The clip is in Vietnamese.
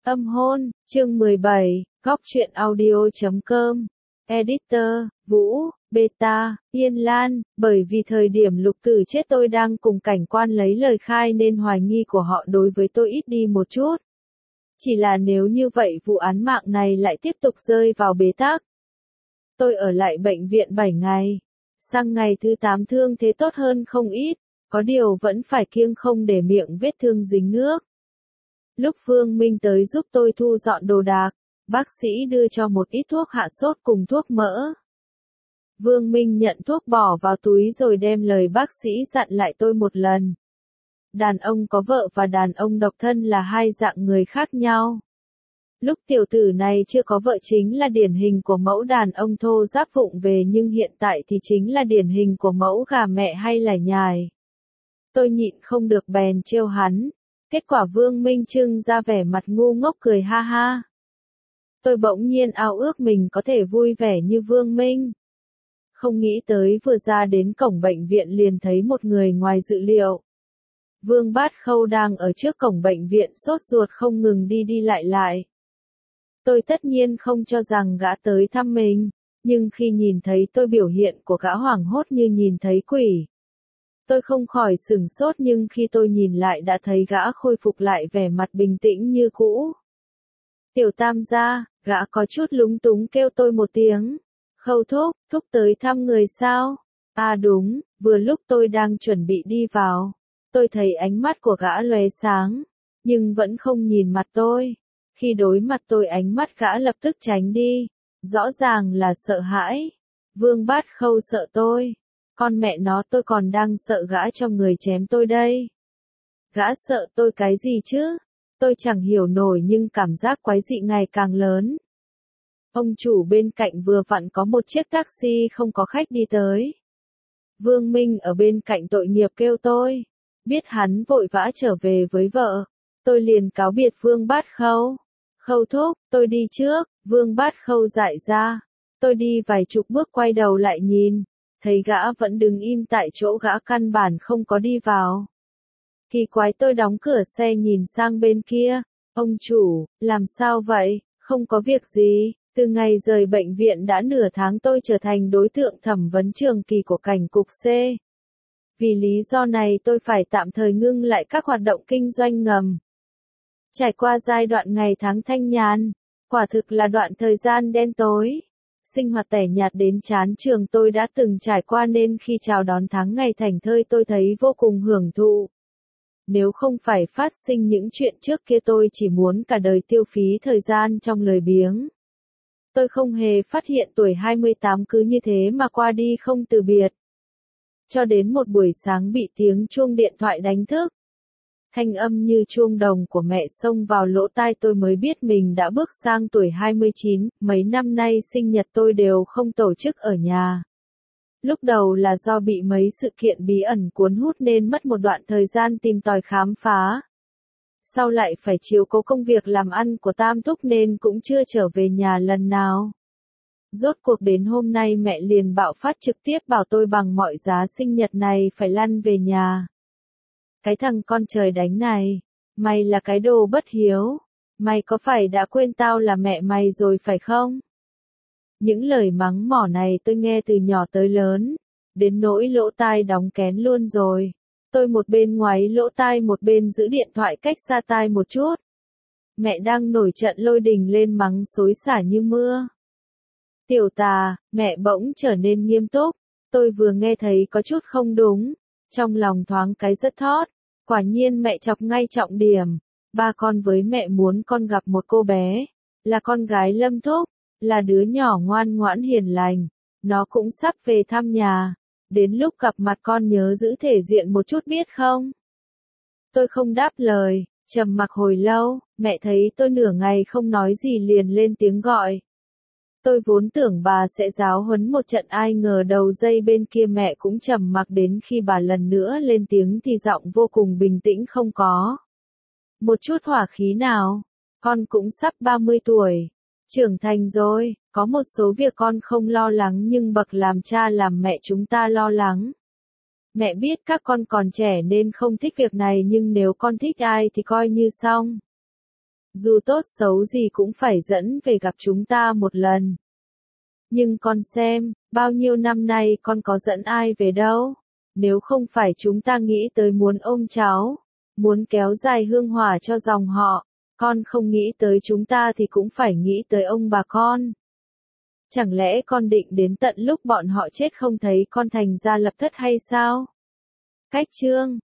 Âm hôn, chương 17, góc truyện audio.com. Editor, Vũ, Beta, Yên Lan, bởi vì thời điểm Lục Tử chết tôi đang cùng cảnh quan lấy lời khai nên hoài nghi của họ đối với tôi ít đi một chút. Chỉ là nếu như vậy vụ án mạng này lại tiếp tục rơi vào bế tắc. Tôi ở lại bệnh viện 7 ngày. Sang ngày thứ 8 thương thế tốt hơn không ít, có điều vẫn phải kiêng không để miệng vết thương dính nước. Lúc Vương Minh tới giúp tôi thu dọn đồ đạc, bác sĩ đưa cho một ít thuốc hạ sốt cùng thuốc mỡ. Vương Minh nhận thuốc bỏ vào túi rồi đem lời bác sĩ dặn lại tôi một lần. Đàn ông có vợ và đàn ông độc thân là hai dạng người khác nhau. Lúc tiểu tử này chưa có vợ chính là điển hình của mẫu đàn ông thô ráp vụng về, nhưng hiện tại thì chính là điển hình của mẫu gà mẹ hay lải nhải. Tôi nhịn không được bèn trêu hắn. Kết quả Vương Minh trưng ra vẻ mặt ngu ngốc cười ha ha. Tôi bỗng nhiên ao ước mình có thể vui vẻ như Vương Minh. Không nghĩ tới vừa ra đến cổng bệnh viện liền thấy một người ngoài dự liệu. Vương Bát Khâu đang ở trước cổng bệnh viện sốt ruột không ngừng đi lại. Tôi tất nhiên không cho rằng gã tới thăm mình, nhưng khi nhìn thấy tôi biểu hiện của gã hoảng hốt như nhìn thấy quỷ. Tôi không khỏi sửng sốt, nhưng khi tôi nhìn lại đã thấy gã khôi phục lại vẻ mặt bình tĩnh như cũ. Tiểu Tam gia, gã có chút lúng túng kêu tôi một tiếng. Khâu thúc tới thăm người sao? À đúng, vừa lúc tôi đang chuẩn bị đi vào. Tôi thấy ánh mắt của gã lóe sáng, nhưng vẫn không nhìn mặt tôi. Khi đối mặt tôi ánh mắt gã lập tức tránh đi. Rõ ràng là sợ hãi. Vương Bát Khâu sợ tôi. Con mẹ nó, tôi còn đang sợ gã cho người chém tôi đây. Gã sợ tôi cái gì chứ? Tôi chẳng hiểu nổi, nhưng cảm giác quái dị ngày càng lớn. Ông chủ bên cạnh vừa vặn có một chiếc taxi không có khách đi tới. Vương Minh ở bên cạnh tội nghiệp kêu tôi. Biết hắn vội vã trở về với vợ. Tôi liền cáo biệt Vương Bát Khâu. Khâu thúc, tôi đi trước. Vương Bát Khâu dại ra. Tôi đi vài chục bước quay đầu lại nhìn. Thấy gã vẫn đứng im tại chỗ, gã căn bản không có đi vào. Kỳ quái, tôi đóng cửa xe nhìn sang bên kia. Ông chủ, làm sao vậy? Không có việc gì. Từ ngày rời bệnh viện đã nửa tháng tôi trở thành đối tượng thẩm vấn trường kỳ của cảnh cục C. Vì lý do này tôi phải tạm thời ngưng lại các hoạt động kinh doanh ngầm. Trải qua giai đoạn ngày tháng thanh nhàn, quả thực là đoạn thời gian đen tối. Sinh hoạt tẻ nhạt đến chán trường tôi đã từng trải qua, nên khi chào đón tháng ngày thảnh thơi tôi thấy vô cùng hưởng thụ. Nếu không phải phát sinh những chuyện trước kia, tôi chỉ muốn cả đời tiêu phí thời gian trong lười biếng. Tôi không hề phát hiện tuổi 28 cứ như thế mà qua đi không từ biệt. Cho đến một buổi sáng bị tiếng chuông điện thoại đánh thức. Thanh âm như chuông đồng của mẹ xông vào lỗ tai, tôi mới biết mình đã bước sang tuổi 29, mấy năm nay sinh nhật tôi đều không tổ chức ở nhà. Lúc đầu là do bị mấy sự kiện bí ẩn cuốn hút nên mất một đoạn thời gian tìm tòi khám phá. Sau lại phải chiếu cố công việc làm ăn của Tam Thúc nên cũng chưa trở về nhà lần nào. Rốt cuộc đến hôm nay mẹ liền bạo phát trực tiếp bảo tôi bằng mọi giá sinh nhật này phải lăn về nhà. Cái thằng con trời đánh này, mày là cái đồ bất hiếu, mày có phải đã quên tao là mẹ mày rồi phải không? Những lời mắng mỏ này tôi nghe từ nhỏ tới lớn, đến nỗi lỗ tai đóng kén luôn rồi. Tôi một bên ngoáy lỗ tai một bên giữ điện thoại cách xa tai một chút. Mẹ đang nổi trận lôi đình lên mắng xối xả như mưa. Tiểu Tà, mẹ bỗng trở nên nghiêm túc. Tôi vừa nghe thấy có chút không đúng, trong lòng thoáng cái rất thót. Quả nhiên mẹ chọc ngay trọng điểm. Ba con với mẹ muốn con gặp một cô bé, là con gái Lâm Thúc, là đứa nhỏ ngoan ngoãn hiền lành. Nó cũng sắp về thăm nhà. Đến lúc gặp mặt con nhớ giữ thể diện một chút biết không? Tôi không đáp lời, trầm mặc hồi lâu. Mẹ thấy tôi nửa ngày không nói gì liền lên tiếng gọi. Tôi vốn tưởng bà sẽ giáo huấn một trận, ai ngờ đầu dây bên kia mẹ cũng trầm mặc, đến khi bà lần nữa lên tiếng thì giọng vô cùng bình tĩnh, không có một chút hỏa khí nào. Con cũng sắp 30 tuổi, trưởng thành rồi, có một số việc con không lo lắng nhưng bậc làm cha làm mẹ chúng ta lo lắng. Mẹ biết các con còn trẻ nên không thích việc này, nhưng nếu con thích ai thì coi như xong. Dù tốt xấu gì cũng phải dẫn về gặp chúng ta một lần. Nhưng con xem, bao nhiêu năm nay con có dẫn ai về đâu. Nếu không phải chúng ta nghĩ tới muốn ôm cháu, muốn kéo dài hương hỏa cho dòng họ, con không nghĩ tới chúng ta thì cũng phải nghĩ tới ông bà con. Chẳng lẽ con định đến tận lúc bọn họ chết không thấy con thành ra lập thất hay sao? Cách chương